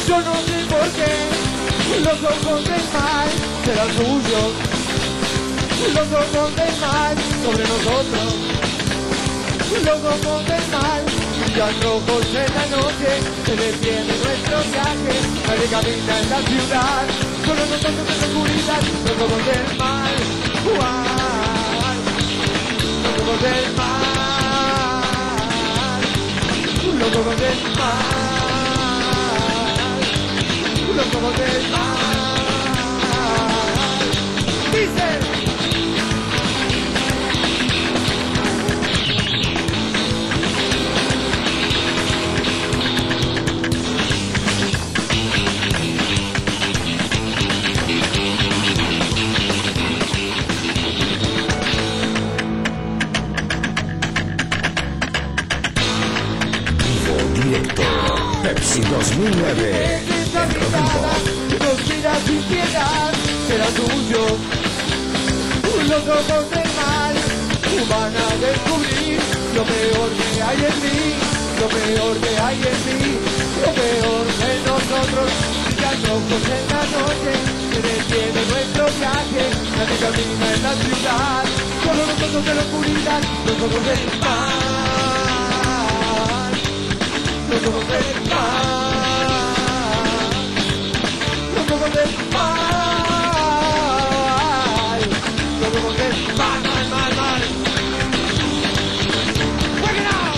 Yo no sé por qué los ojos del mal serán suyos. Los ojos del mal sobre nosotros. Los ojos del mal brillan rojos en la noche. Se detiene nuestro viaje. Nadie camina en la ciudad. Solo nosotros en la oscuridad. Los ojos del mal. Los ojos del mal. Los ojos del mal. Los ojos del mal. Dice. Pepsi 2009. Esa mirada nos mira sin piedad, será tuyo. Los ojos del mal van a descubrir lo peor que hay en mí, lo peor que hay en mí, lo peor de nosotros. Brillan ojos en la noche, se detiene nuestro viaje. Nadie camina en la ciudad, solo nosotros en la oscuridad. Los ojos del mal, los ojos del mal, los ojos del mal, los ojos del mal, mal, mal, mal. Work it out.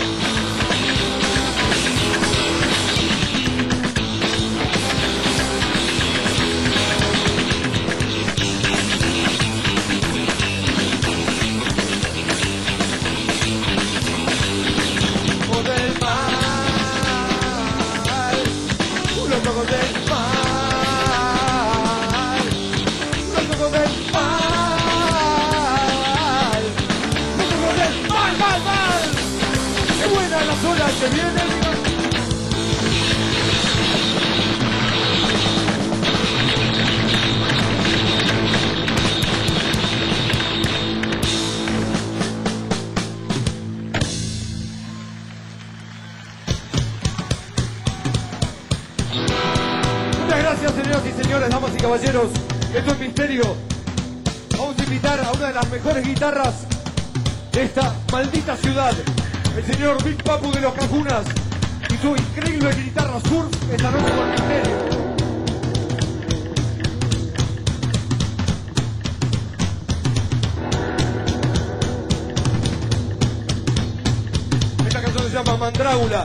Ojos del mal, los ojos del mal, los ojos del mal, los ojos del mal, mal, mal. ¡Qué buena la sola que viene! Muchas gracias, señoras y señores, damas y caballeros. Esto es Misterio. Vamos a invitar a una de las mejores guitarras de esta maldita ciudad, el señor Big Papu de los Cajunas y su increíble guitarra surf esta noche con Misterio. Esta canción se llama Mandrágula.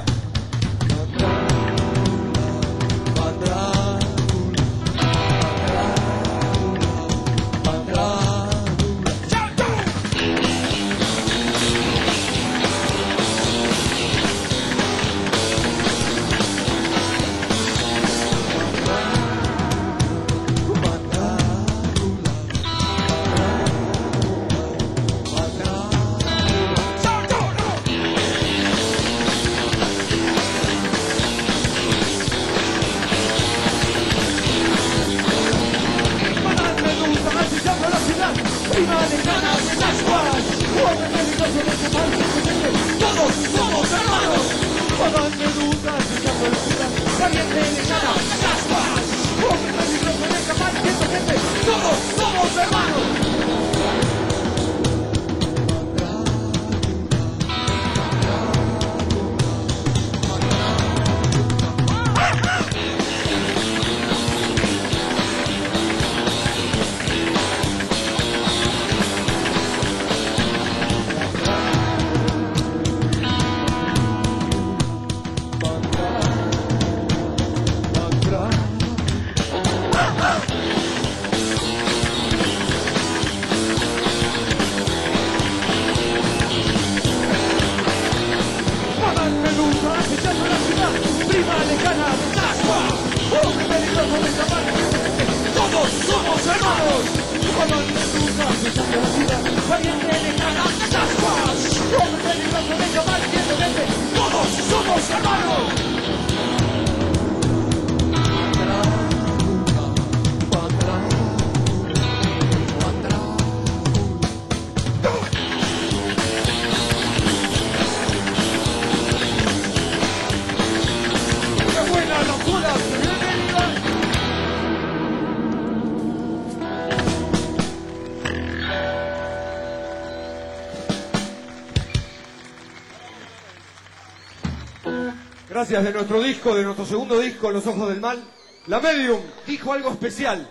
Gracias de nuestro disco, de nuestro segundo disco, Los Ojos del Mal. La Medium dijo algo especial.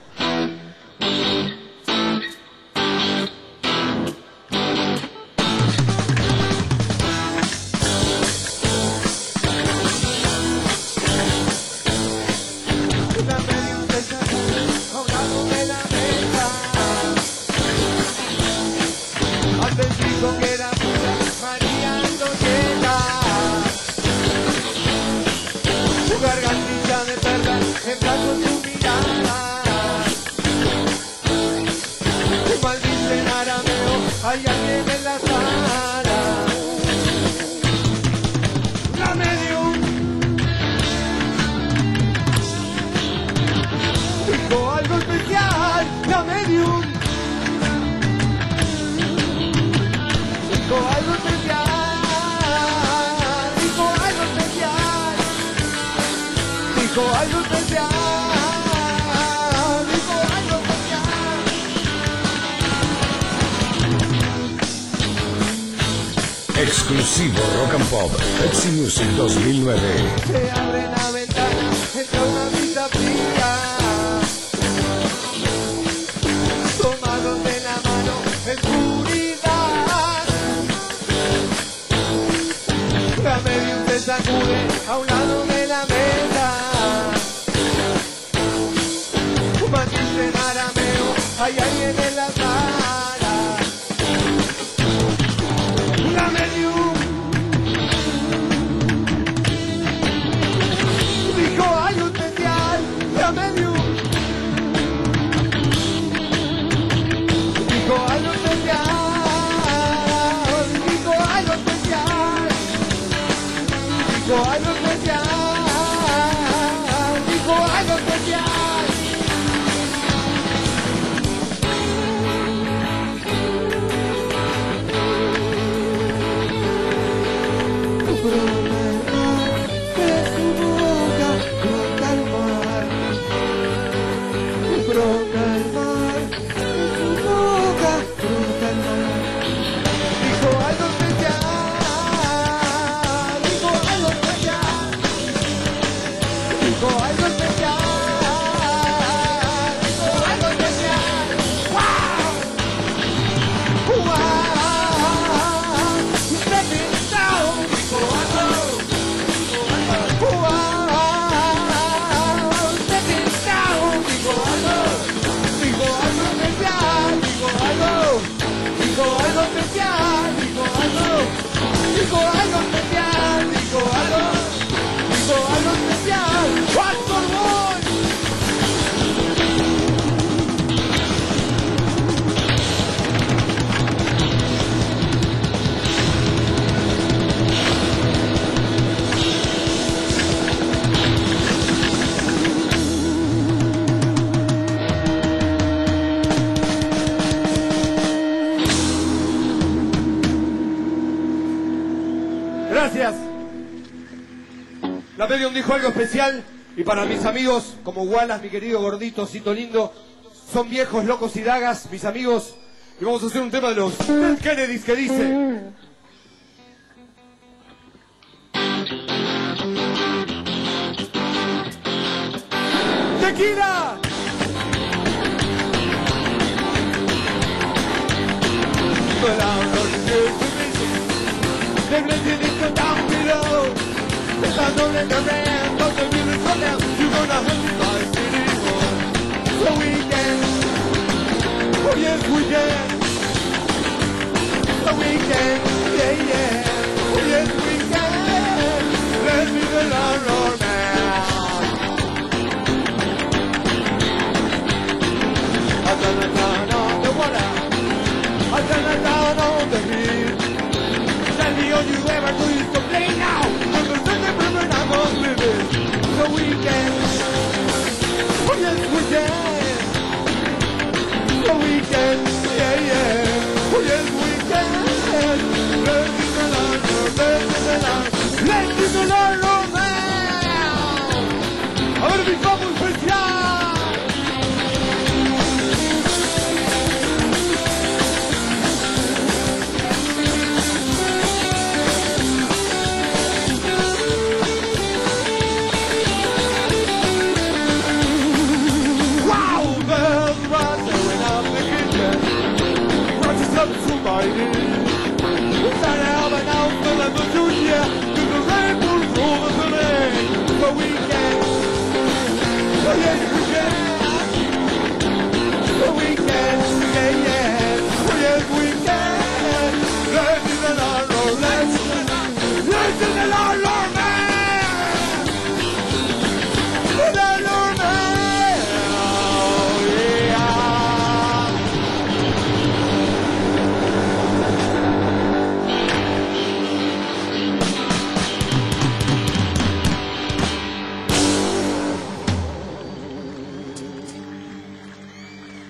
La Medium se sacó a un lado de la mesa. Antes dijo que era pura María Antonieta. Su gargantilla de perla entra con su mirada. Y maldice en arameo, hay alguien en la sala. La Medium dijo algo especial. La Medium dijo algo especial. Dijo algo especial. Dijo algo especial, dijo algo especial. Exclusivo Rock and Pop, Pepsi Music 2009. Se abre la ventana, entra una brisa fría. Tomados de la mano, en oscuridad. La Medium se sacude a un lado de la mesa. Maldice en arameo, hay alguien en la sala. La Medium dijo algo especial. La Medium dijo algo especial. Dijo algo especial. Dijo algo especial. Dijo algo especial. Gracias. La Medium dijo algo especial. Y para mis amigos como Wallace, mi querido gordito, Cito Lindo, son viejos, locos y dagas, mis amigos. Y vamos a hacer un tema de los Kennedys que dice: ¡Tequila! They're letting it go down below. There's a door in the ramp, but the music go down. You're gonna hurt me by city one. So we can, oh yes we can. So we can, yeah yeah. Oh yes we can. Let's be the landlord man. I turn it down on the water. I turn it down on the hill. Tell me all you ever do is complain now. I'm a second and I'm on living. So we can, oh yes we can. So we can, yeah yeah. Oh yes we can. Let's be the Lord, let's be the Lord, let's be the Lord, man.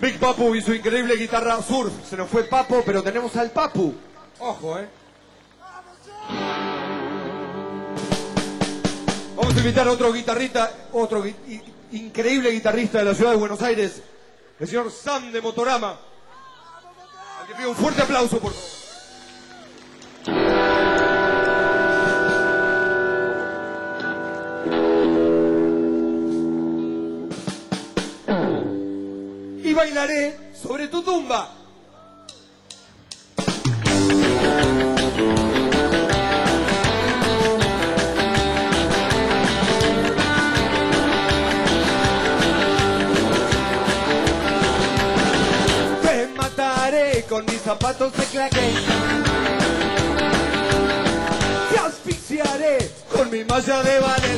Big Papu y su increíble guitarra surf. Se nos fue Papo, pero tenemos al Papu. Ojo, Vamos a invitar a otro guitarrista, increíble guitarrista de la ciudad de Buenos Aires, el señor Sam de Motorama. Al que pido un fuerte aplauso, por favor. Y bailaré sobre tu tumba. Te mataré con mis zapatos de claqué. Te asfixiaré con mi malla de ballet.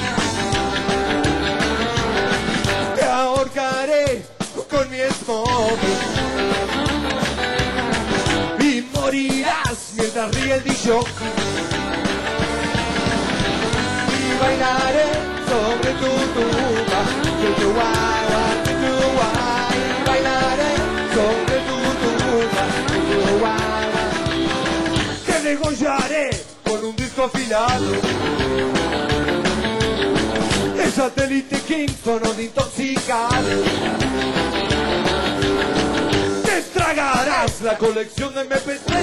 Te ahorcaré con mi smoking y morirás mientras ríe el DJ. Y bailaré sobre tu tumba. Y bailaré sobre tu tumba. Te degollaré con un disco afilado. El satélite Kingston o de intoxicado. Te tragarás la colección de MP3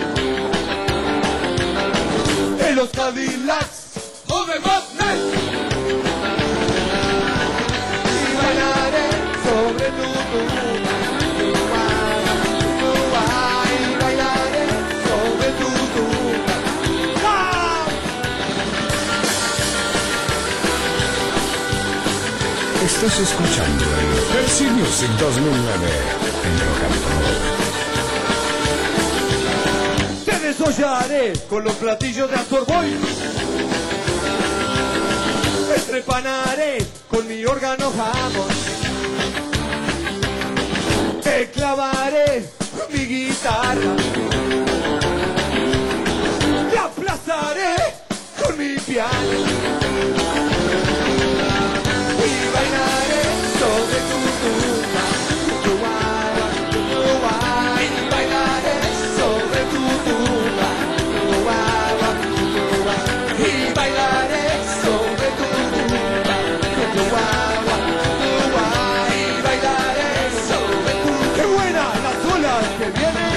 de los Cadillacs o de Batman. Y bailaré sobre tu tumba. Y bailaré sobre tu tumba. ¡Ah! Estás escuchando el Pepsi Music 2009 en Rock and Pop. Te desollaré con los platillos de Astor Boy. Te trepanaré con mi órgano jamón. Te clavaré mi guitarra. Te aplastaré con mi piano. Y bailaré sobre tu tumba. Y bailaré sobre tu tumba. Y bailaré sobre tu tumba. Y bailaré sobre tu... ¡Qué buena! Las olas que vienen.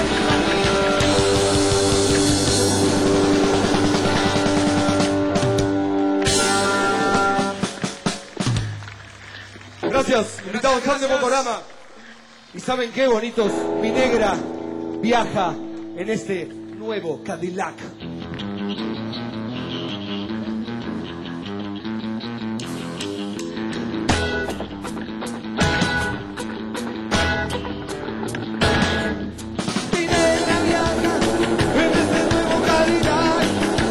Gracias, invitado Sam de Motorama. Y ¿saben qué, bonitos? Mi negra viaja en este nuevo Cadillac. Mi negra viaja en este nuevo Cadillac.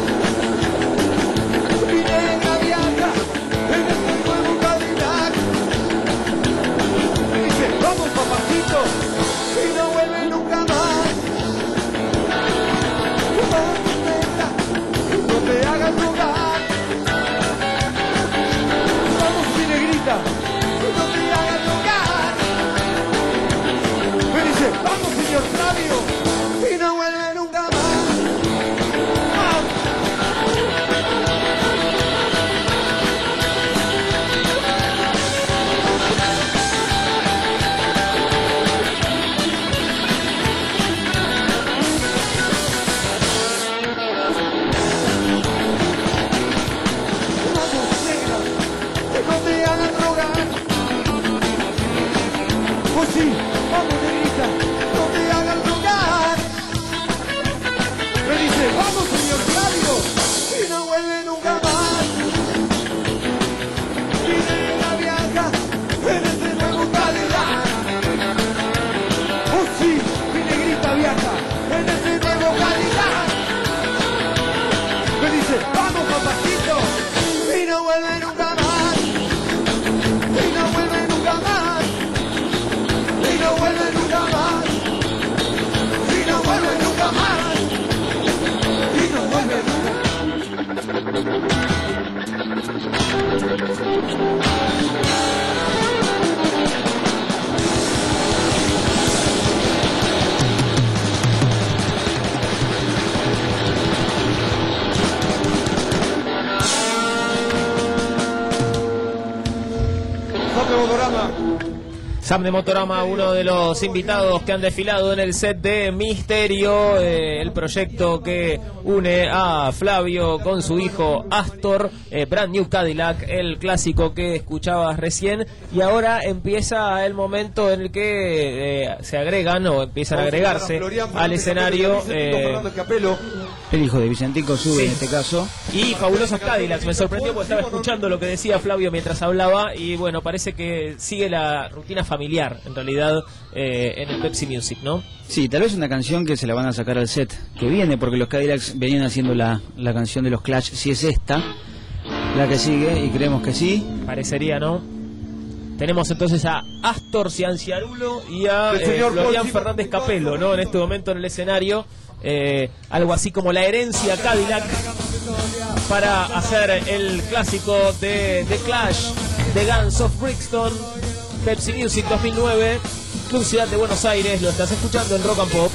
Mi negra viaja en este nuevo Cadillac. Dice, vamos papacito, y no vuelve nunca más. No te hagas rogar. Vamos mi negrita, no te hagas rogar. Me dice, vamos señor Flavio, y no vuelve nunca más. ¡Vamos! No te hagas rogar. Pues sí, vamos negrita, no te hagas rogar. Me dice, vamos señor Flavio, y no vuelve nunca más. Mi negra viaja en este nuevo Cadillac. Oh sí, mi negrita viaja en este nuevo Cadillac. Me dice, vamos papacito, y no vuelve nunca más. Y no vuelve nunca más. Y no vuelve nunca más. Y no vuelve nunca más. Y no vuelve nunca. Motorama. Sam de Motorama, uno de los invitados que han desfilado en el set de Misterio, el proyecto que une a Flavio con su hijo Astor, Brand New Cadillac, el clásico que escuchabas recién, y ahora empieza el momento en el que se agregan o empiezan a agregarse al escenario el hijo de Vicentico sube, sí, en este caso, y Fabulosos Cadillacs. Me sorprendió porque estaba escuchando lo que decía Flavio mientras hablaba y bueno, parece que sigue la rutina familiar en realidad en el Pepsi Music, ¿no? Sí, tal vez una canción que se la van a sacar al set que viene, porque los Cadillacs venían haciendo la canción de los Clash. Si es esta la que sigue, y creemos que sí, parecería, ¿no? Tenemos entonces a Astor Cianciarulo y a Florian Fernández Capello, ¿no? En este momento en el escenario, algo así como la herencia Cadillac para hacer el clásico de The Clash, de Guns of Brixton, Pepsi Music 2009, Club Ciudad de Buenos Aires. Lo estás escuchando en Rock and Pop.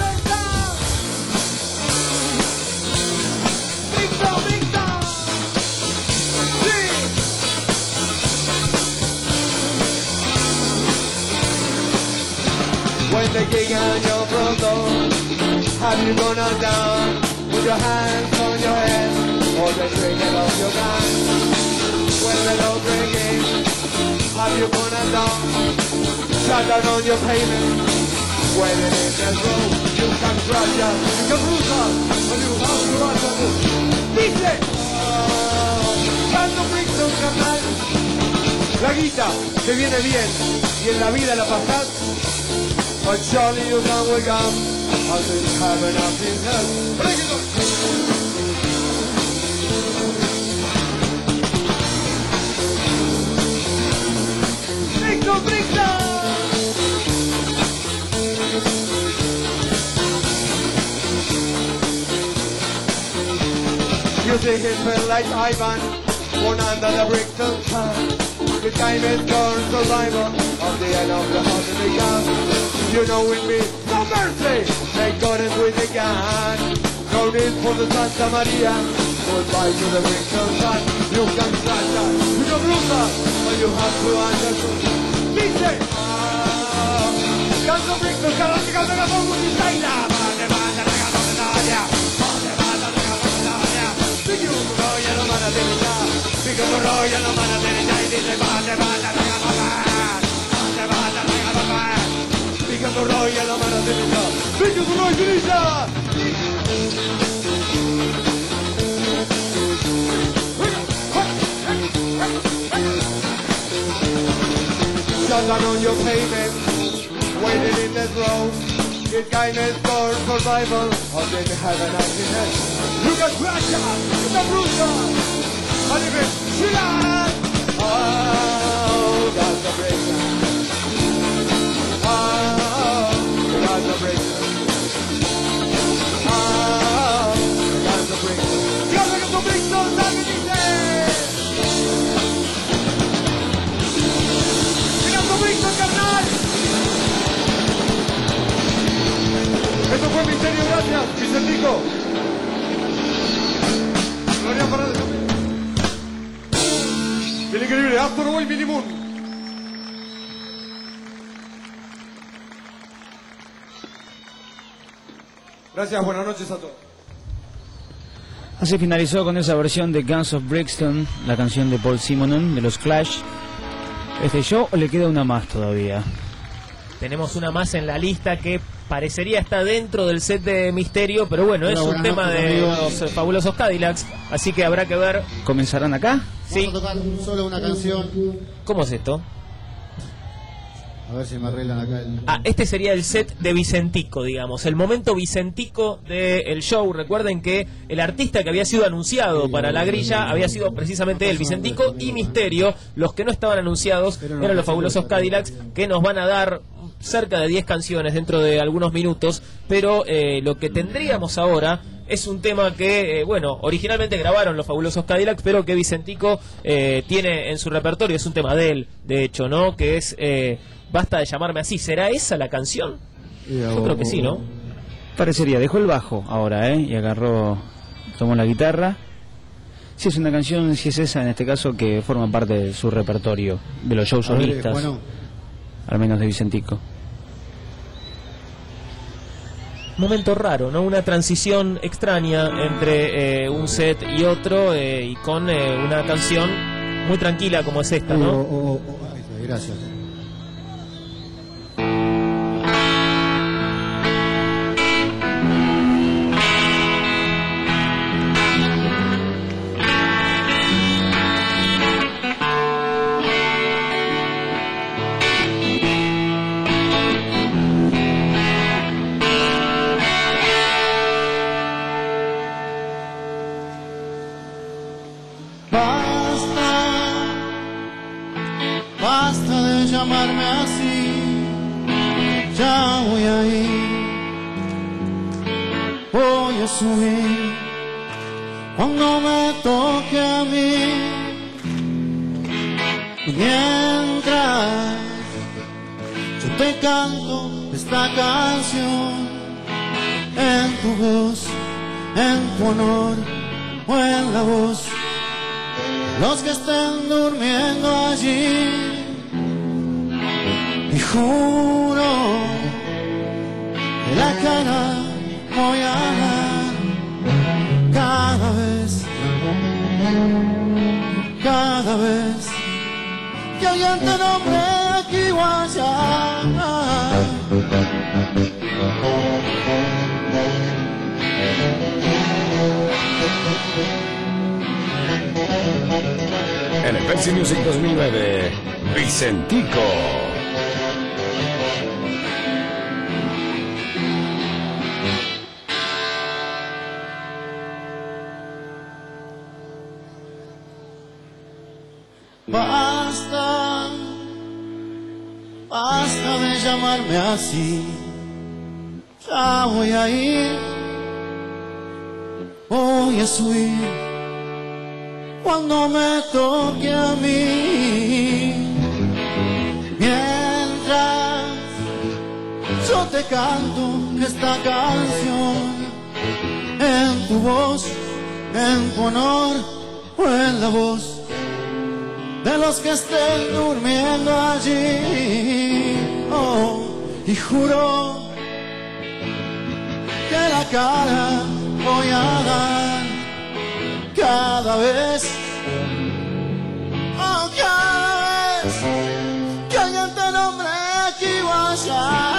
When the gig and you're broke on, have you gone down? Put your hands on your head, or the trigger of your gun. When the low breaking, have you gone down? Shut down on your payment. When it is the road, you can crush us, you can lose us, and you have to rush us. Dice, cuando Brixton canal, la guita te viene bien, y en la vida la pasás. But surely you can wake up and just have enough in hell. Break it up! Brixton, Brixton! You think it felt like Ivan, born under the Brixton sun. The time is gone, survival of the end of the holiday gun. You know with me, no mercy, they got it with the gun. No need for the Santa Maria, goodbye to the Brixton sun. You can crash us, you can lose us, but you have to understand. Dice, Guns of Brixton, Galáctica, Megafon, Multistaila. Mande, mande, regalo medalla. Mande, mande, regalo medalla. Pique un rollo, no van a tener ya. Pique un rollo, no van a tener ya. Y dice, mande, mande, regalo medalla. Mande, mande, regalo medalla. Pique un rollo, no van a tener ya. Pique un rollo, Grilla. Shut down on your payment, waiting in the road. This kind is for survival, or did you have an accident? You can crash out, the bruiser, and you can chill out. Oh, that's a breaker. Oh, that's a breaker. Oh, that's a breaker. That's a breaker, that's a breaker. Carnal. Esto fue Misterio, gracias, Vicentico. Gloria Fernández. El increíble Astor Boy Billy Moon. Gracias, buenas noches a todos. Así finalizó con esa versión de Guns of Brixton, la canción de Paul Simonon de los Clash. ¿Este show o le queda una más todavía? Tenemos una más en la lista que parecería estar dentro del set de Misterio, pero bueno, es un tema de los Fabulosos Cadillacs, así que habrá que ver. ¿Comenzarán acá? Sí. Vamos a tocar solo una canción. ¿Cómo es esto? A ver si me arreglan acá el... Este sería el set de Vicentico, digamos, el momento Vicentico del show. Recuerden que el artista que había sido anunciado para la grilla había sido precisamente el Vicentico y Misterio. Los que no estaban anunciados eran los Fabulosos Cadillacs, que nos van a dar cerca de 10 canciones dentro de algunos minutos, pero lo que tendríamos ahora es un tema que, bueno, originalmente grabaron los Fabulosos Cadillacs, pero que Vicentico tiene en su repertorio. Es un tema de él, de hecho, ¿no? Que es Basta de llamarme así. ¿Será esa la canción? Yo creo que sí, ¿no? Parecería. Dejó el bajo ahora, y agarró, tomó la guitarra. Sí, es una canción, si es esa en este caso, que forma parte de su repertorio, de los shows solistas, bueno, al menos de Vicentico. Momento raro, ¿no? Una transición extraña entre un set y otro, y con una canción muy tranquila como es esta, ¿no? ahí está, gracias. Basta de llamarme así, ya voy a ir, voy a subir cuando me toque a mí. Mientras yo te canto esta canción, en tu voz, en tu honor o en la voz, los que estén durmiendo allí. Y juro que la cara voy a dar cada vez que alguien te nombre aquí o allá. En el Pepsi Music 2009, Vicentico. Basta de llamarme así, ya voy a ir, voy a subir cuando me toque a mí. Mientras yo te canto esta canción, en tu voz, en tu honor o en la voz de los que estén durmiendo allí. Oh, y juro que la cara voy a dar cada vez, oh, cada vez que alguien te nombre aquí o allá.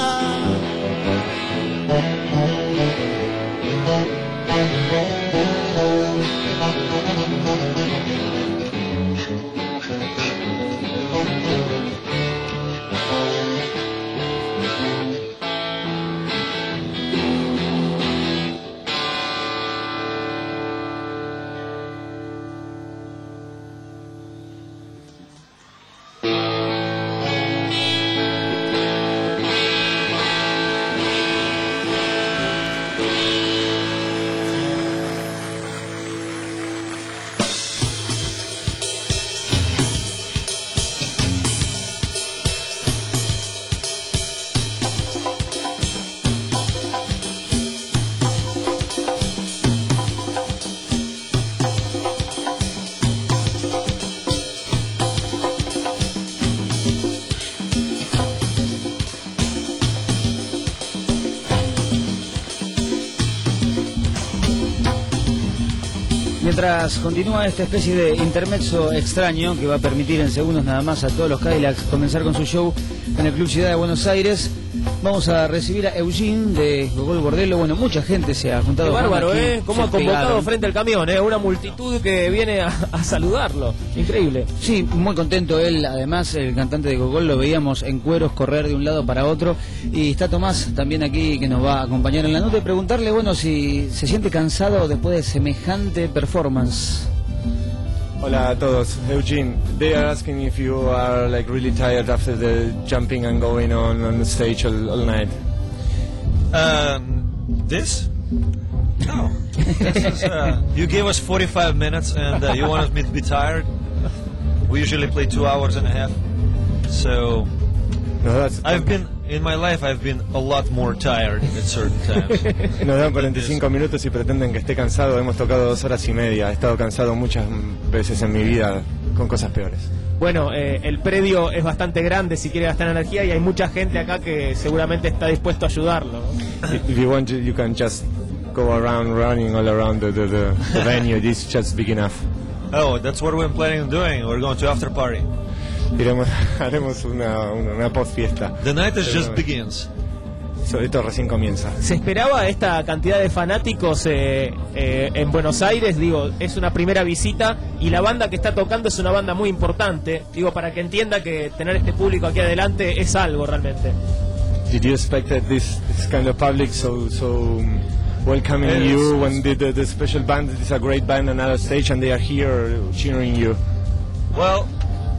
Mientras continúa esta especie de intermezzo extraño que va a permitir en segundos nada más a todos los Cadillacs comenzar con su show en el Club Ciudad de Buenos Aires, vamos a recibir a Eugene de Gogol Bordello. Bueno, mucha gente se ha juntado. Qué bárbaro, aquí, cómo ha convocado frente al camión, una multitud que viene a saludarlo. Increíble. Sí, muy contento él. Además, el cantante de Gogol lo veíamos en cueros correr de un lado para otro. Y está Tomás también aquí que nos va a acompañar en la nota y preguntarle, bueno, si se siente cansado después de semejante performance. Hola a todos, Eugene. They are asking if you are like really tired after the jumping and going on the stage all night. This? No. This is, you gave us 45 minutes and you wanted me to be tired. We usually play 2 hours and a half. So No, that's I've been in my life I've been a lot more tired at certain times. Nos dan 45 minutos y pretenden que esté cansado. Hemos tocado 2 horas y media. He estado cansado muchas veces en mi vida con cosas peores. Bueno, el predio es bastante grande si quiere gastar energía y hay mucha gente acá que seguramente está dispuesto a ayudarlo, ¿no? If you want, you can just go around running all around the venue. This is just big enough. Oh, that's what we're planning on doing. We're going to after party. Haremos una post fiesta. The night just begins. Esto recién comienza. ¿Se esperaba esta cantidad de fanáticos en Buenos Aires? Digo, es una primera visita y la banda que está tocando es una banda muy importante. Digo, para que entienda que tener este público aquí adelante es algo realmente. Did you expect that this kind of public so welcoming you when the special band is a great band on another stage and they are here cheering you? Well,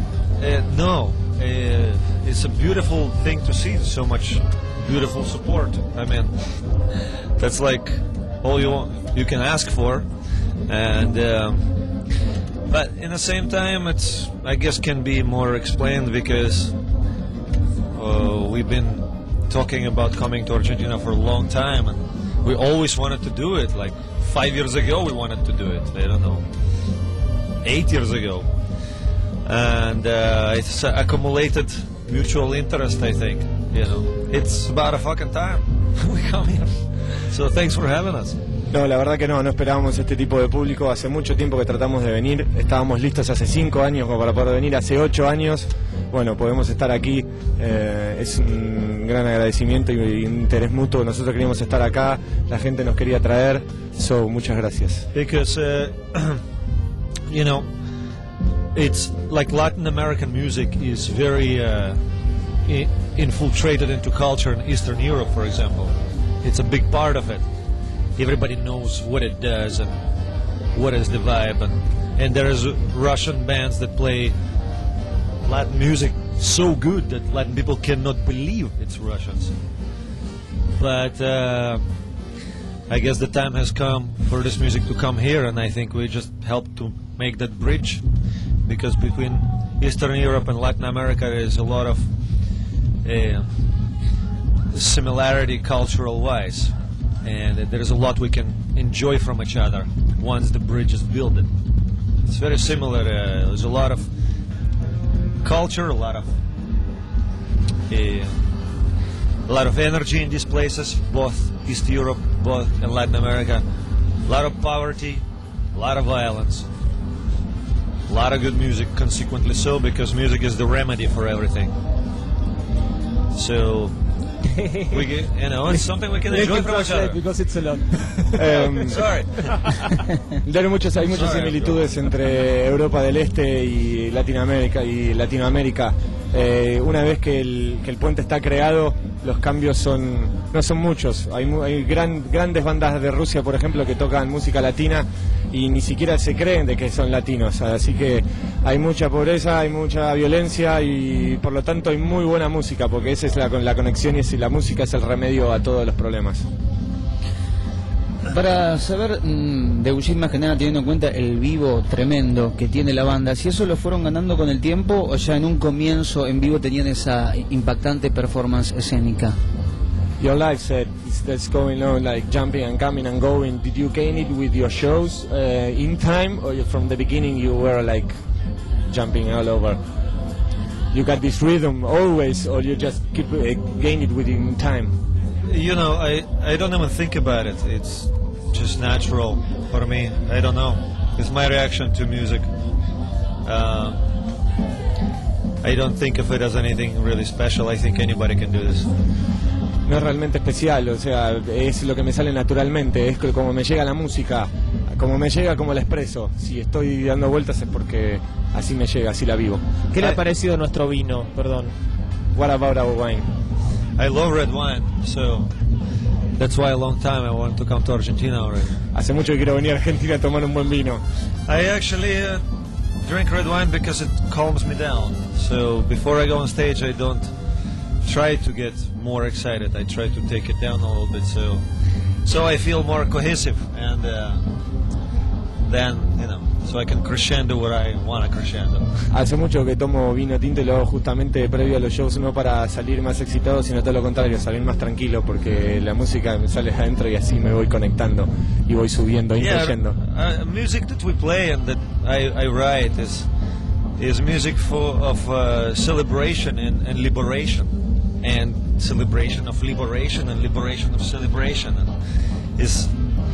no. It's a beautiful thing to see so much beautiful support. I mean, that's like all you can ask for, and but in the same time, it's, I guess, can be more explained because we've been talking about coming to Argentina for a long time, and we always wanted to do it. Like 5 years ago, we wanted to do it. I don't know, 8 years ago, and it's accumulated mutual interest, I think. You know, it's about a fucking time we come here. So thanks for having us. No, la verdad que no esperábamos este tipo de público. Hace mucho tiempo que tratamos de venir. Estábamos listos hace 5 años como para poder venir. Hace 8 años, bueno, podemos estar aquí. Es un gran agradecimiento y un interés mutuo. Nosotros queríamos estar acá, la gente nos quería traer. So, muchas gracias. Because, you know, it's like Latin American music is very infiltrated into culture in Eastern Europe, for example. It's a big part of it. Everybody knows what it does and what is the vibe, and there's Russian bands that play Latin music so good that Latin people cannot believe it's Russians. But I guess the time has come for this music to come here, and I think we just help to make that bridge, because between Eastern Europe and Latin America there is a lot of similarity cultural-wise, and there's a lot we can enjoy from each other once the bridge is built. It's very similar. There's a lot of culture, a lot of energy in these places, both East Europe, both in Latin America. A lot of poverty, a lot of violence, a lot of good music, consequently so, because music is the remedy for everything. So, it's something we can enjoy from each other. Because it's a lot. Sorry. Hay muchas similitudes entre Europa del Este y Latinoamérica. Una vez que el puente está creado, los cambios no son muchos. Hay grandes bandas de Rusia, por ejemplo, que tocan música latina y ni siquiera se creen de que son latinos. Así que hay mucha pobreza, hay mucha violencia y por lo tanto hay muy buena música, porque esa es la conexión y la música es el remedio a todos los problemas. Para saber de Eugene, más que nada teniendo en cuenta el vivo tremendo que tiene la banda, si eso lo fueron ganando con el tiempo o ya en un comienzo en vivo tenían esa impactante performance escénica. Your life said that's going on, like jumping and coming and going. Did you gain it with your shows in time, or from the beginning you were like jumping all over? You got this rhythm always, or you just keep gain it within time? You know, I don't even think about it. It's just natural for me. I don't know. It's my reaction to music. I don't think of it as anything really special. I think anybody can do this. No es realmente especial, o sea, es lo que me sale naturalmente, es como me llega la música, como me llega, como la expreso. Si estoy dando vueltas es porque así me llega, así la vivo. ¿Qué le ha parecido nuestro vino? Perdón. What about our wine? I love red wine, so that's why a long time I wanted to come to Argentina already. Hace mucho que quiero venir a Argentina a tomar un buen vino. I actually drink red wine because it calms me down. So before I go on stage, I don't try to get more excited. I try to take it down a little bit, so I feel more cohesive, and then so I can crescendo what I want to crescendo. Hace mucho que tomo vino tinto y lo hago justamente previo a los shows, no para salir más excitado, sino todo lo contrario, salir más tranquilo, porque la música me sale adentro y así me voy conectando y voy subiendo, incluyendo. Music that we play and that I write is music of celebration and liberation, and celebration of liberation and liberation of celebration. And is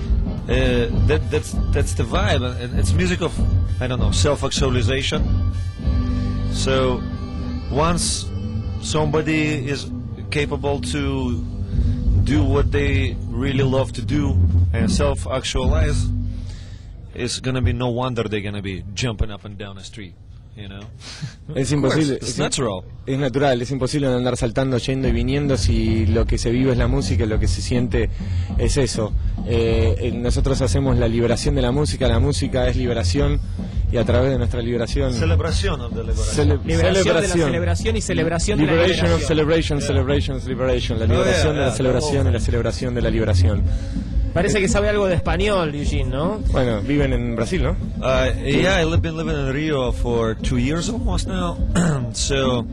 that's the vibe, and it's music of, I don't know, self-actualization. So once somebody is capable to do what they really love to do and self-actualize, it's gonna be no wonder they're gonna be jumping up and down the street. You know? Es imposible, It's natural. Es natural, es imposible no andar saltando, yendo y viniendo si lo que se vive es la música, lo que se siente es eso. Nosotros hacemos la liberación de la música es liberación, y a través de nuestra liberación... Celebración of the liberation. Liberación de la celebración y celebración de la Liberation liberación. of celebration, celebrations, liberation. La liberación de la celebración y la celebración de la liberación. Parece que sabe algo de español, Eugene, ¿no? Bueno, viven en Brasil, ¿no? Yeah, I've been living in Rio for 2 years almost now. So,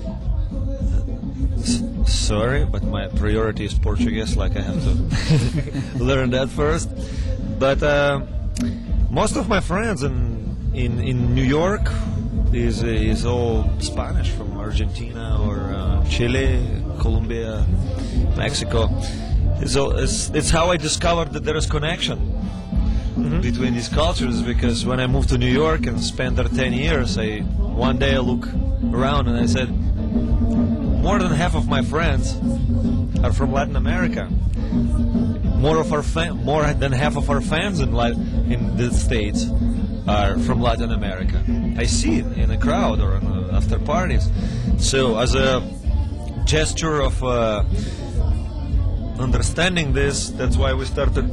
sorry, but my priority is Portuguese, like I have to learn that first. But most of my friends in New York is all Spanish, from Argentina or Chile, Colombia, Mexico. It's how I discovered that there is connection between these cultures, because when I moved to New York and spent there 10 years, one day I look around and I said, more than half of my friends are from Latin America. More than half of our fans in the States are from Latin America. I see it in a crowd or after parties. So as a gesture of understanding this, that's why we started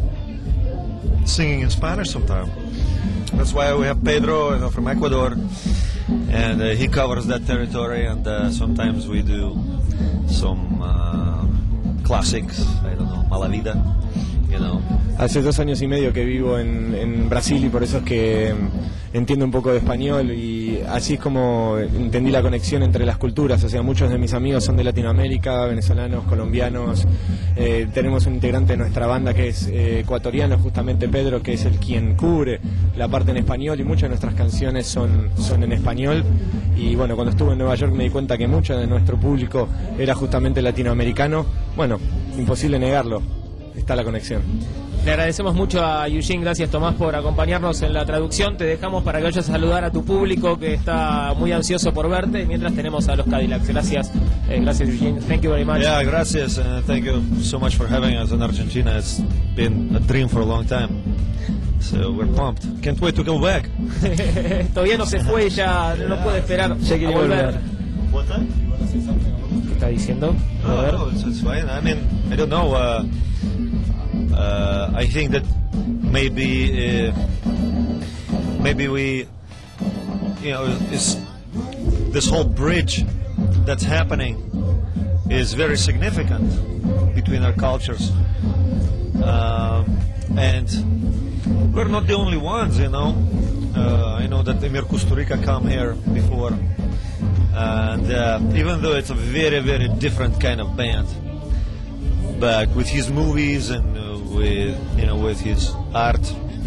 singing in Spanish sometime. That's why we have Pedro, from Ecuador, and he covers that territory, and sometimes we do some classics, I don't know, Mala Vida, you know. Hace 2 años y medio que vivo en Brasil, y por eso es que entiendo un poco de español, y así es como entendí la conexión entre las culturas. O sea, muchos de mis amigos son de Latinoamérica, venezolanos, colombianos. Tenemos un integrante de nuestra banda que es ecuatoriano, justamente Pedro, que es el quien cubre la parte en español, y muchas de nuestras canciones son en español. Y bueno, cuando estuve en Nueva York me di cuenta que mucho de nuestro público era justamente latinoamericano. Bueno, imposible negarlo, está la conexión. Le agradecemos mucho a Eugene, gracias Tomás por acompañarnos en la traducción. Te dejamos para que vayas a saludar a tu público que está muy ansioso por verte, mientras tenemos a los Cadillacs. Gracias, gracias Eugene. Thank you very much. Yeah, gracias. Thank you so much for having us in Argentina. It's been a dream for a long time. So we're pumped. Can't wait to go back. Todavía no se fue, ya no puede esperar Ya quiere a volver. volver. What's that? ¿Qué está diciendo? A ver. No, it's fine. I mean, I don't know. I think that maybe we, you know, this whole bridge that's happening is very significant between our cultures, and we're not the only ones, you know. I know that Emir Kusturica come here before, and even though it's a very, very different kind of band, but with his movies and with his art,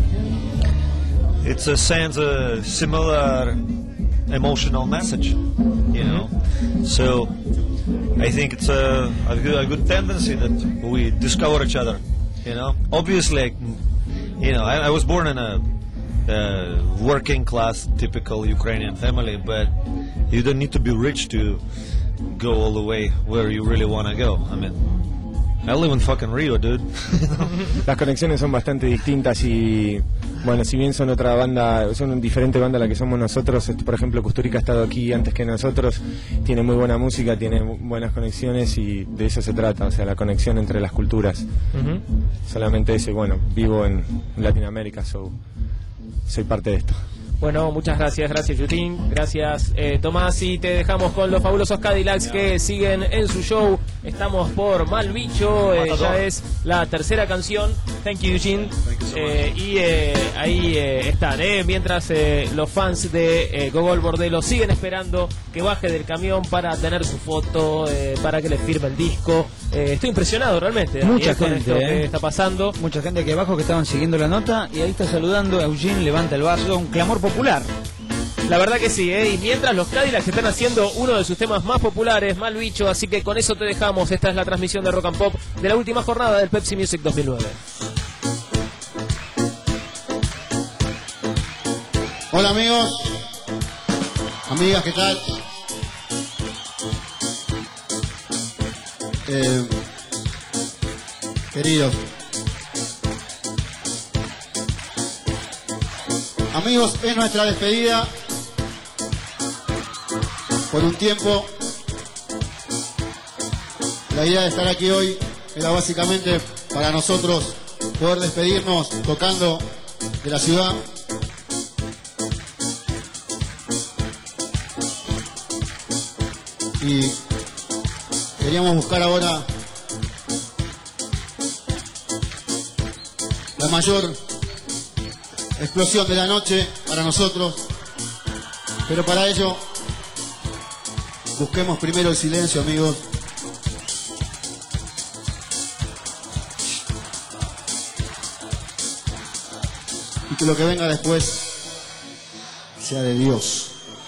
it sends a similar emotional message, you know. So I think it's a good tendency that we discover each other, you know. Obviously, you know, I was born in a working class, typical Ukrainian family, but you don't need to be rich to go all the way where you really want to go. I mean, I live in fucking Rio, dude. Las conexiones son bastante distintas, y bueno, si bien son otra banda, son una diferente banda a la que somos nosotros. Por ejemplo, Kusturica ha estado aquí antes que nosotros, tiene muy buena música, tiene buenas conexiones, y de eso se trata, o sea, la conexión entre las culturas. Solamente eso. Y bueno, vivo en Latinoamérica, soy parte de esto. Bueno, muchas gracias, Yutín, gracias Tomás, y te dejamos con los fabulosos Cadillacs que siguen en su show. Estamos por Mal Bicho, ya es la tercera canción. Thank you, Eugene. Y ahí están, mientras los fans de Gogol Bordello siguen esperando que baje del camión para tener su foto, para que le firme el disco. Estoy impresionado realmente. Mucha con gente esto que está pasando. Mucha gente aquí abajo que estaban siguiendo la nota, y ahí está saludando. Eugene levanta el vaso, un clamor popular. La verdad que sí, y mientras los Cadillacs están haciendo uno de sus temas más populares, Mal Bicho, así que con eso te dejamos. Esta es la transmisión de Rock and Pop de la última jornada del Pepsi Music 2009. Hola amigos, amigas, ¿qué tal? Queridos amigos, es nuestra despedida por un tiempo. La idea de estar aquí hoy era básicamente para nosotros poder despedirnos tocando de la ciudad. Y queríamos buscar ahora la mayor explosión de la noche para nosotros, pero para ello busquemos primero el silencio, amigos. Y que lo que venga después sea de Dios.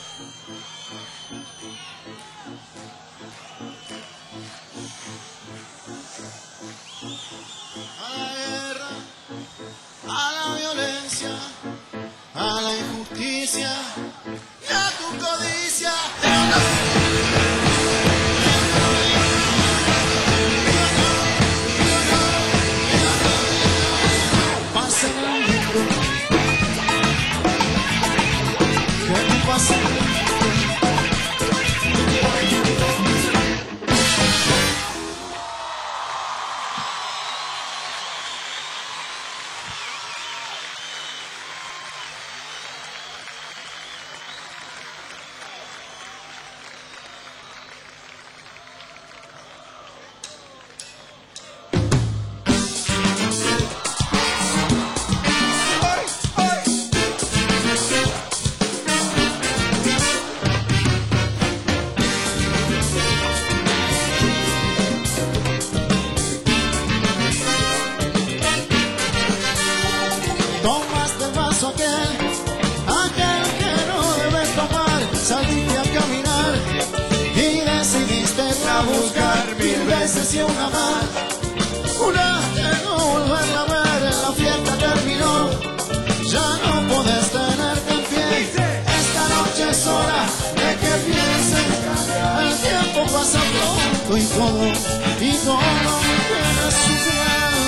Y una más, una que no volverla a ver, la fiesta terminó, ya no podés tenerte en pie. Esta noche es hora de que pienses, el tiempo pasa pronto y todo tiene su final.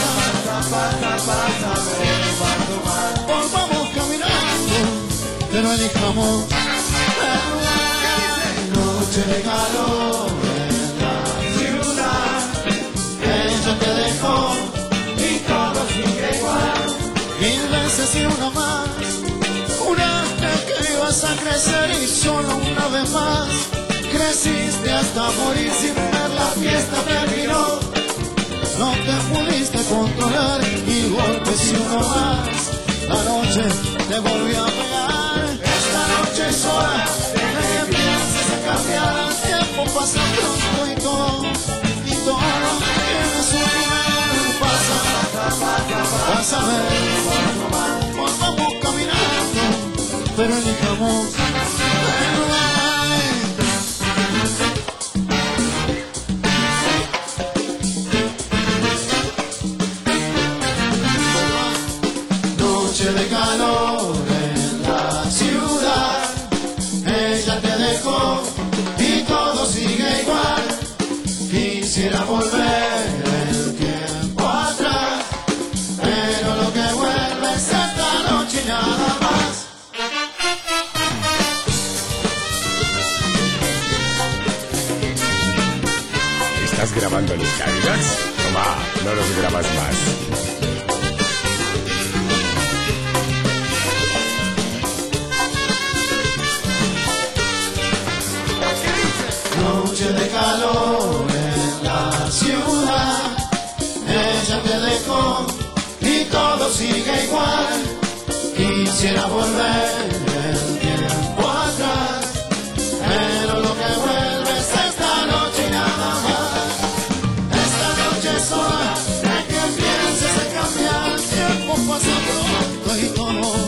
Pasa, volvamos caminando, pero elijamos la noche de calor. Ella te dejó y todo sigue igual. 1000 veces y una más. Una vez que ibas a crecer y solo una vez más. Creciste hasta morir sin ver, la fiesta terminó. No te pudiste controlar y golpes y uno más. La noche te volvió a pegar. Esta noche es hora de que empieces a cambiar. El tiempo pasa pronto y todo tiene su final. Pasa a ver, vamos caminando, pero elijamos el lugar. Noche de calor en la ciudad, ella te dejó y todo sigue igual. Quisiera volver el tiempo atrás, pero lo que vuelve es esta noche y nada más. ¿Estás grabando los Cadillacs? Toma, no los grabas más. noche de calor en la ciudad, ella te dejó y todo sigue igual. Quisiera volver el tiempo atrás, pero lo que vuelve es esta noche y nada más. Esta noche sola, de que pienses en cambiar. El tiempo pasa pronto y todo,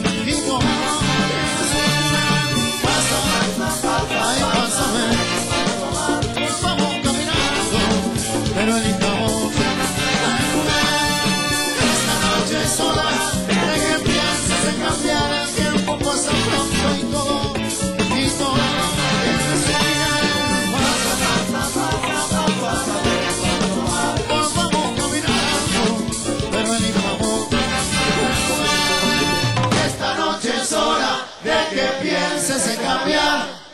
ay, pásame, vamos caminando, pero elijamos esta noche sola, de que pienses en cambiar. El tiempo pasa pronto y todo, vamos caminando, pero elijamos esta noche sola, de que pienses en cambiar.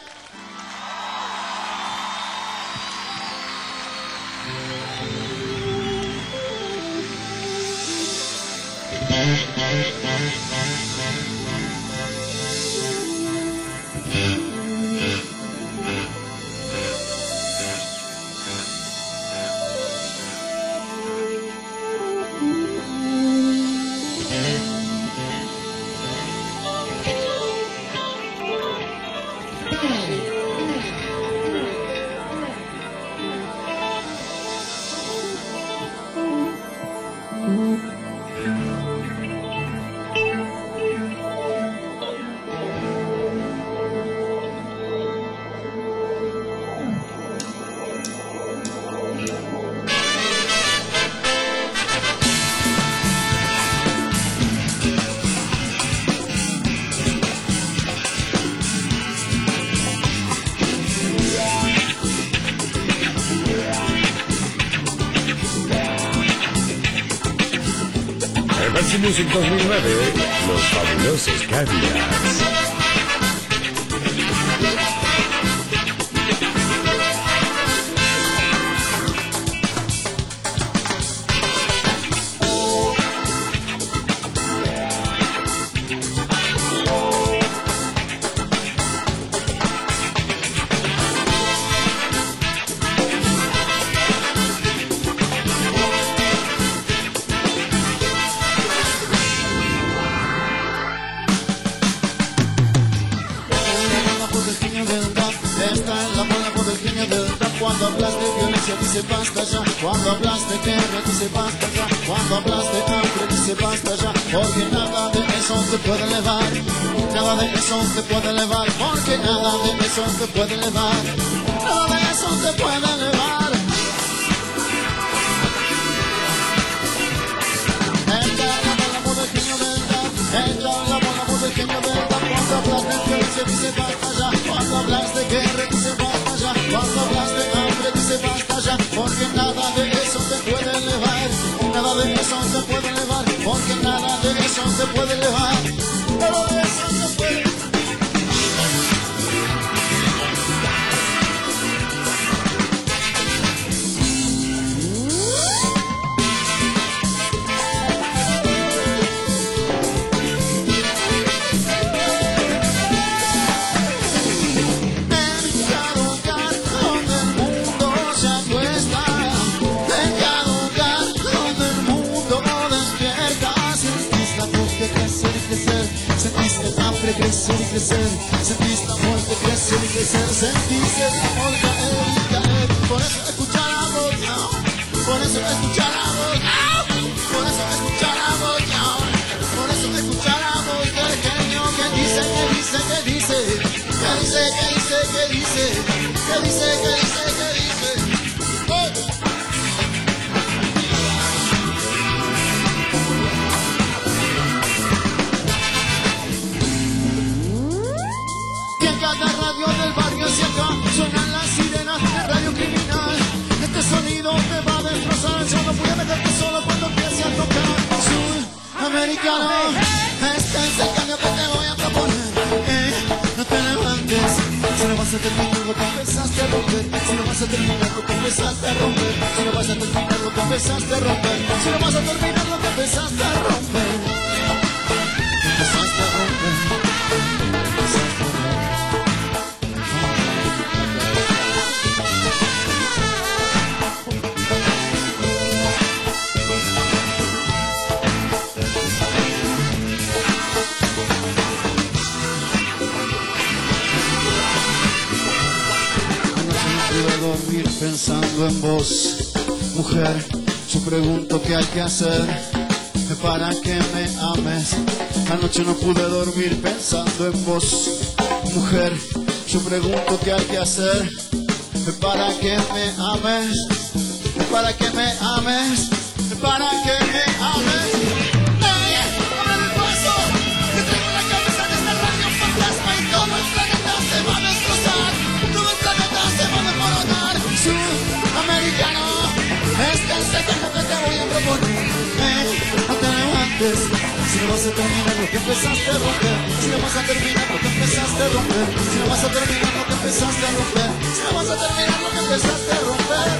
Pepsi Music 2009, Los Fabulosos Cadillacs. Cuando hablas de violencia dice basta ya, cuando hablas de guerra dice basta ya, cuando hablas de hambre dice basta ya, porque nada de eso te puede elevar, nada de eso te puede elevar, porque nada de eso te puede elevar, nada de eso te puede elevar. Entra la voz del genio del rap, entra la voz del genio del rap, cuando hablas de violencia dice basta ya, cuando hablas de guerra dice basta ya, cuando hablas de hambre dice basta ya, porque nada de eso te puede elevar, nada de eso te puede elevar, porque nada de eso te puede elevar, nada de eso te puede elevar. Crecer y crecer, sentís la muerte crecer y crecer, sentís el amor caer y caer, por eso escuchar la voz, no, por eso escuchar la voz, no, por eso escuchar la voz, no, por eso escuchar la voz del genio que dice, que dice, que dice, que dice, que dice, que dice, que dice, que dice, que dice, oh. Cada radio del barrio hacia acá suenan las sirenas de radio criminal. Este sonido te va a destrozar. Yo no voy a dejarte solo cuando empiece a tocar. Sudamericano, este es el cambio que te voy a proponer. No te levantes, si no vas a terminar lo que empezaste a romper. Si no vas a terminar lo que empezaste a romper. Si no vas a terminar lo que empezaste a romper. Si no vas a terminar lo que empezaste a romper. Empezaste a romper. Empezaste a romper. dormir pensando en vos. Mujer, yo pregunto qué hay que hacer para que me ames. Anoche no pude dormir pensando en vos. Mujer, yo pregunto qué hay que hacer para que me ames. Para que me ames. Para que me ames. ¡Abre el paso! Que traigo la cabeza de esta radio fantasma y todo el planeta se va a destrozar. Todo el planeta se va a desmoronar. Sudamericano, este es el secreto que te voy a proponer. No te levantes, si no vas a terminar lo que empezaste a romper. Si no vas a terminar lo que empezaste a romper. Si no vas a terminar lo que empezaste a romper. Si no vas a terminar lo que empezaste a romper.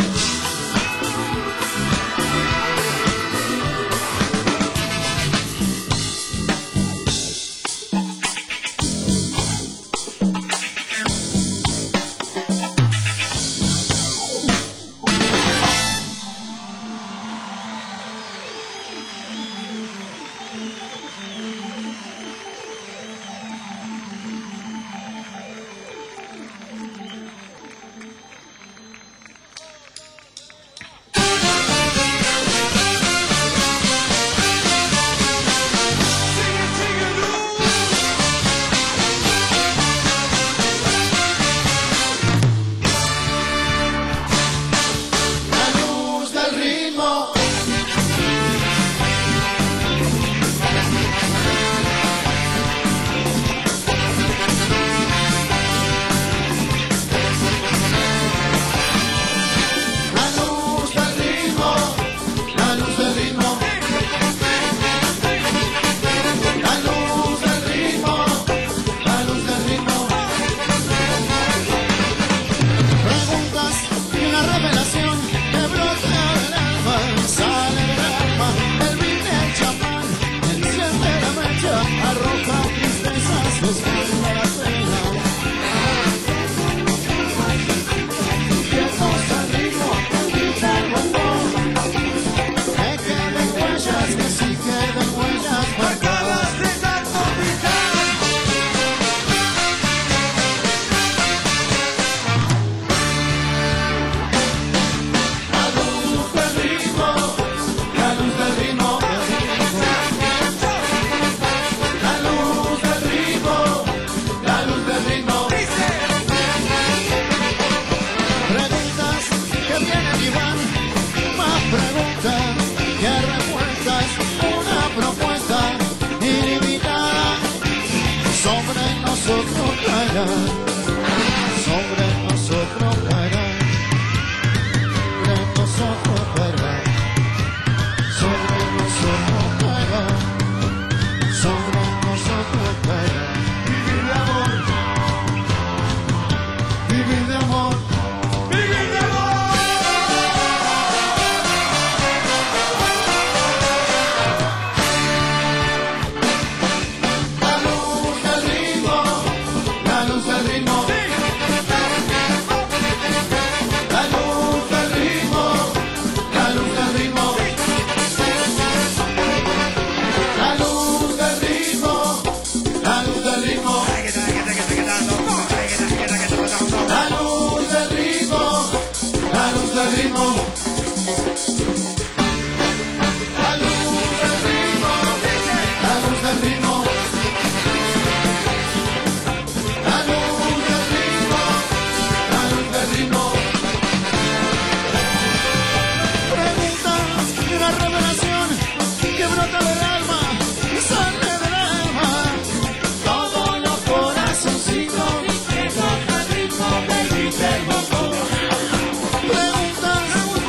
Preguntas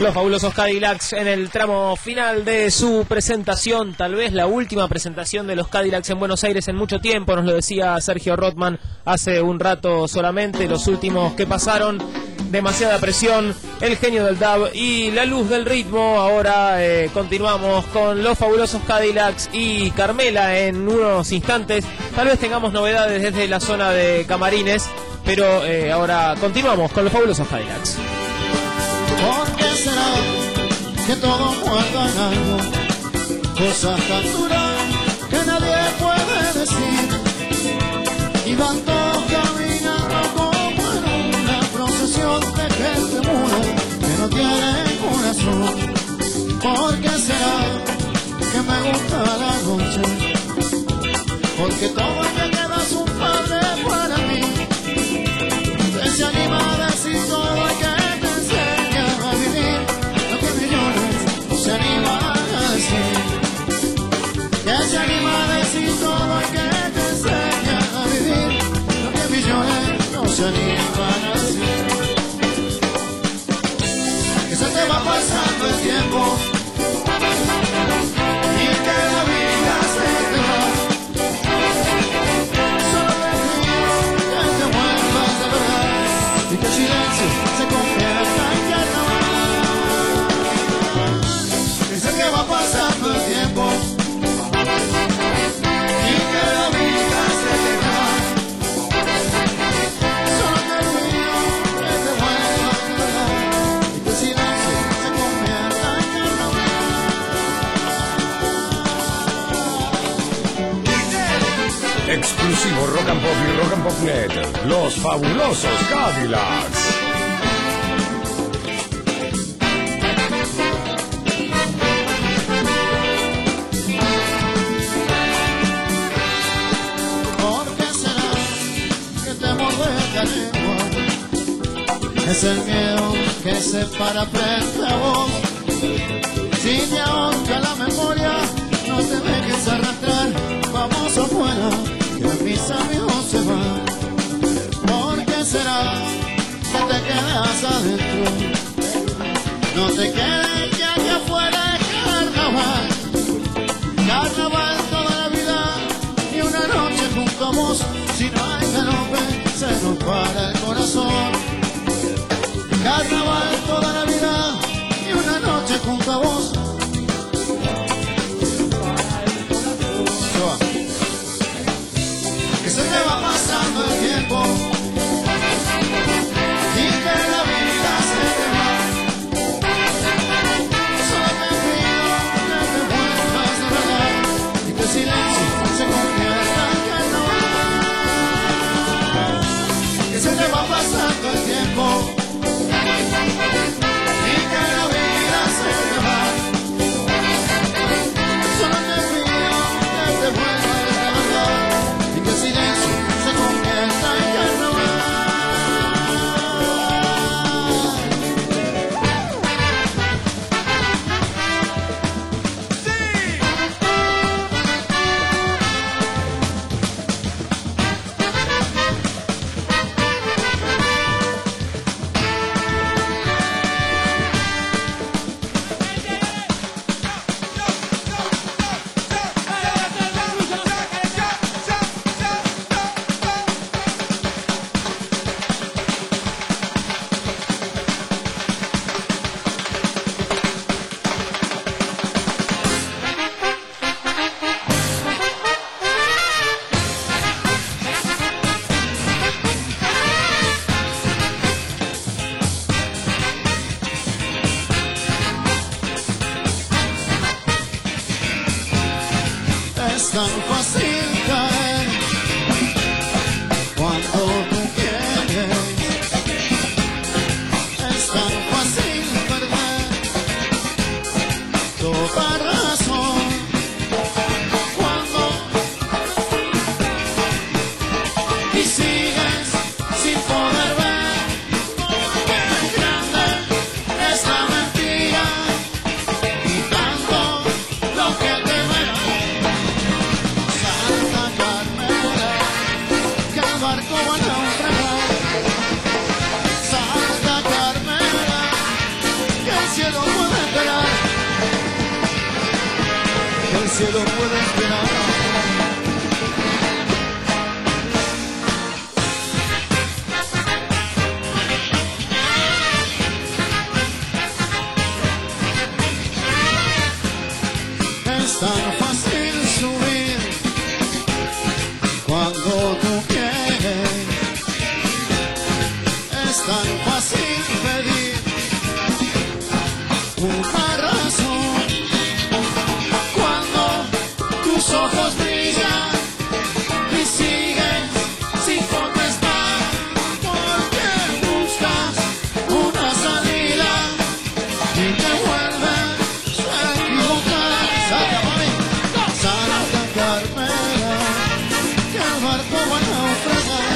Los fabulosos Cadillacs en el tramo final de su presentación, tal vez la última presentación de los Cadillacs en Buenos Aires en mucho tiempo, nos lo decía Sergio Rothman hace un rato solamente, los últimos que pasaron, demasiada presión, el genio del dub y la luz del ritmo. Ahora continuamos con los fabulosos Cadillacs y Carmela en unos instantes, tal vez tengamos novedades desde la zona de camarines, pero ahora continuamos con los fabulosos Cadillacs. ¿Por qué será que todos guardan algo? Cosas tan duras que nadie puede decir. Y van todos caminando como en una procesión de gente muda que no tiene corazón. ¿Por qué será que me gusta la noche? Porque todo el que queda es un padre para mí. Que se anima a decir todo el que se anima a decir, que se anima a decir todo el que te enseña a vivir lo que millones no se animan a decir. Que se te va pasando el tiempo y que la vida se te va. Solo te pido que te vuelvas de verdad y que el silencio se convierta en carnaval. Que va pasando el tiempo y que la vida se te va. Solo te pido que te vuelvas de verdad y que el silencio se convierta en carnaval. Exclusivo Rock and Pop y Rock and Pop Net, los fabulosos Cadillacs. Es el miedo que separa frente a vos. Si te ahorca la memoria, no te dejes arrastrar. Vamos afuera, que mis amigos se van. ¿Por qué será que te quedas adentro? No te quedes ya que afuera es carnaval. Carnaval toda la vida y una noche junto a vos. Si no hay galope, se nos para el corazón. Carnaval toda la vida y una noche junto a vos. Que se te va pasando el tiempo y que la vida se te va. Solo te pido que te vuelvas de verdad y que el silencio se convierta en carnaval. Que se te va pasando el tiempo y que la vida se te va. Solo te pido que te vuelvas de verdad y que el silencio se convierta en carnaval. Es tan fácil caer cuando tú quieres. Es tan fácil perder toda razón cuando y sigues sin poder ver qué grande es la mentira y tanto lo que te duele. Barco va a naufragar. Santa Carmela, que el cielo cielo puede esperar. Es tan fácil subir cuando tú quieres. Es tan fácil pedir una razón cuando tus ojos brillan y sigues sin contestar porque buscas una salida y te vuelves a equivocar. Salta, mami, Santa Carmela, que el barco va a naufragar.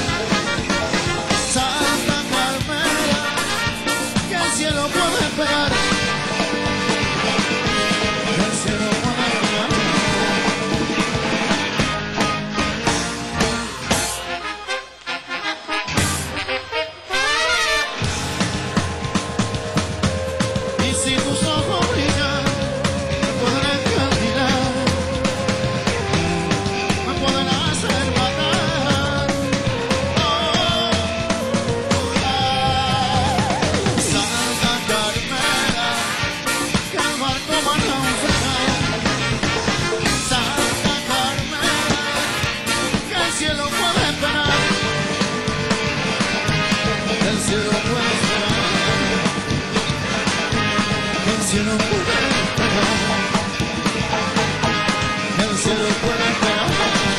Santa Carmela, que el cielo puede esperar. Que el cielo puede esperar. Y si tus ojos brillan, me pueden encandilar, me pueden hacer matar. Santa Carmela, que el barco va a naufragar. Santa Carmela, que el cielo puede esperar. El cielo puede esperar. El cielo puede esperar. El cielo puede esperar.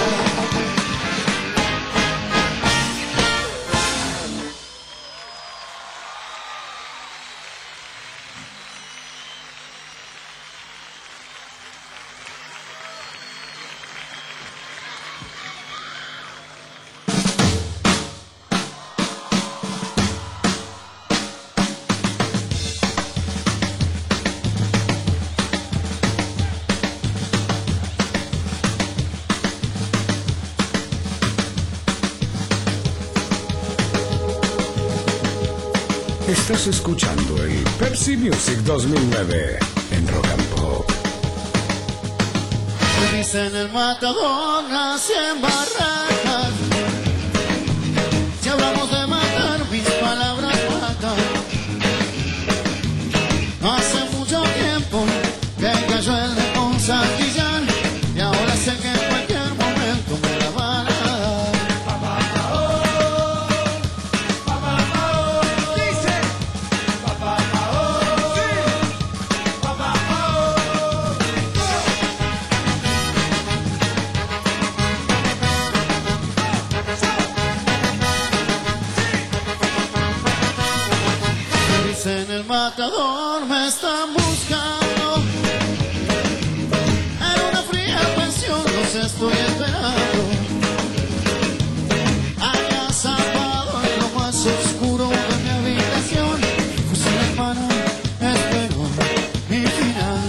Estás escuchando el Pepsi Music 2009 en Rock and Pop. Me dicen el matador nace en Barracas. Si hablamos de matar, mis palabras matan. Hace mucho tiempo que cayó el Lepón Santillán y ahora sé que en cualquier momento me la van a dar. En el matador me están buscando. En una fría pensión los estoy esperando. Allá zapado en lo más oscuro de mi habitación, pues en las manos espero mi final.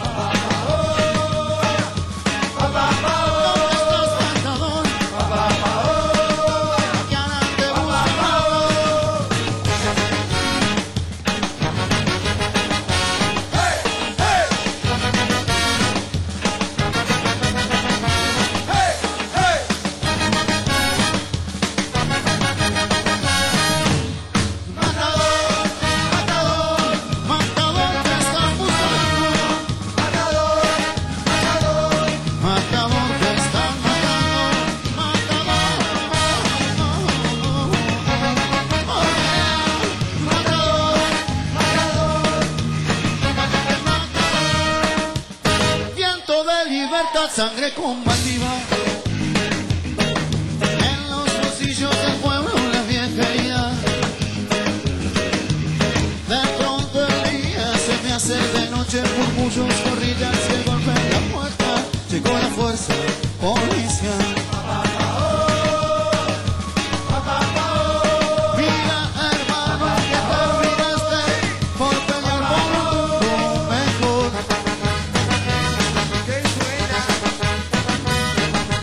¿Dónde estás, matador? Que ahora te buscando. Sangre combativa en los bolsillos del pueblo, la vieja herida. De pronto el día se me hace de noche, murmullos, corridas y el golpe en la puerta. Llegó la fuerza policial. Mira, hermano, que te olvidaste por pelear por un mundo mejor.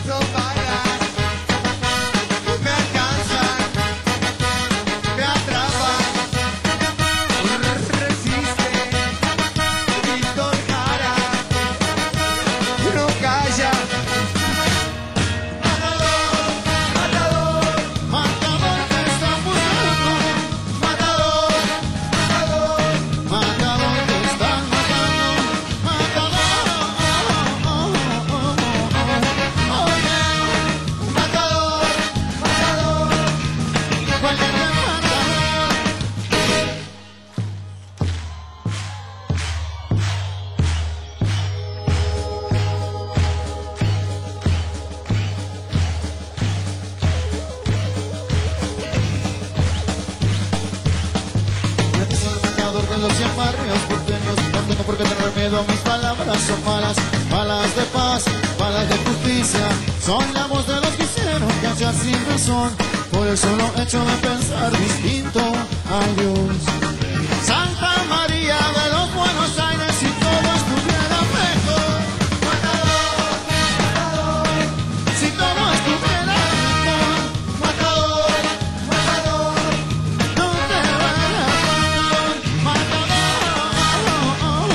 los 100 barrios porteños. No tengo por qué tener miedo, mis palabras son malas, balas de paz, balas de justicia. Soy la voz de los que hicieron callar sin razón, por el solo hecho de pensar distinto. Adiós. Santa María de los Buenos Aires, si todo estuviera mejor. Matador, matador, si todo estuviera mejor. Matador, matador, no te vayas, matador. Matador,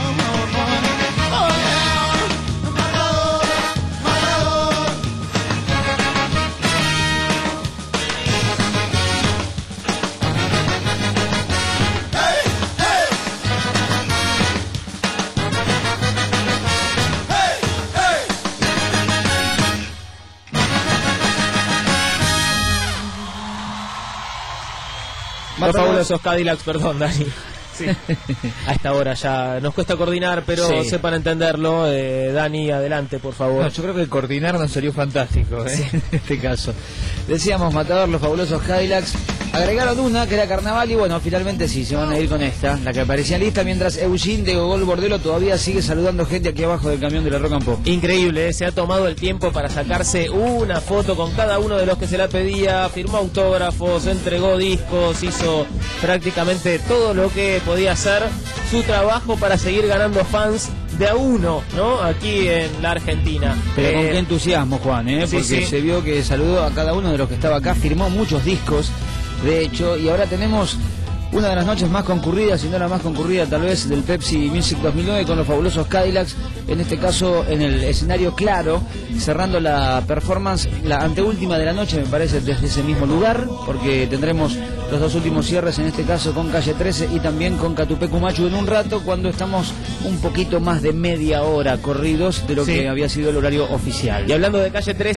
matador, matador. Los fabulosos Cadillacs, perdón, Dani. Sí. A esta hora ya nos cuesta coordinar, pero Sí. sepan entenderlo. Dani, adelante, por favor. No, yo creo que coordinar nos salió fantástico, ¿eh? En este caso. Decíamos Matador, los fabulosos Cadillacs. Agregaron una que era Carnaval y bueno, finalmente sí, se van a ir con esta, la que aparecía en lista, mientras Eugene de Gogol Bordello todavía sigue saludando gente aquí abajo del camión de la Rock and Pop. Increíble, se ha tomado el tiempo para sacarse una foto con cada uno de los que se la pedía, firmó autógrafos, entregó discos, hizo prácticamente todo lo que podía hacer, su trabajo para seguir ganando fans de a uno, ¿no? Aquí en la Argentina. Pero con qué entusiasmo, Juan, ¿eh? Sí, Porque sí. se vio que saludó a cada uno de los que estaba acá, firmó muchos discos, de hecho, y ahora tenemos una de las noches más concurridas, si no la más concurrida tal vez, del Pepsi Music 2009 con los fabulosos Cadillacs, en este caso en el escenario Claro, cerrando la performance, la anteúltima de la noche me parece, desde ese mismo lugar, porque tendremos los dos últimos cierres, en este caso con Calle 13 y también con Catupecu Machu en un rato, cuando estamos un poquito más de media hora corridos de lo Sí. que había sido el horario oficial. Y hablando de Calle 13,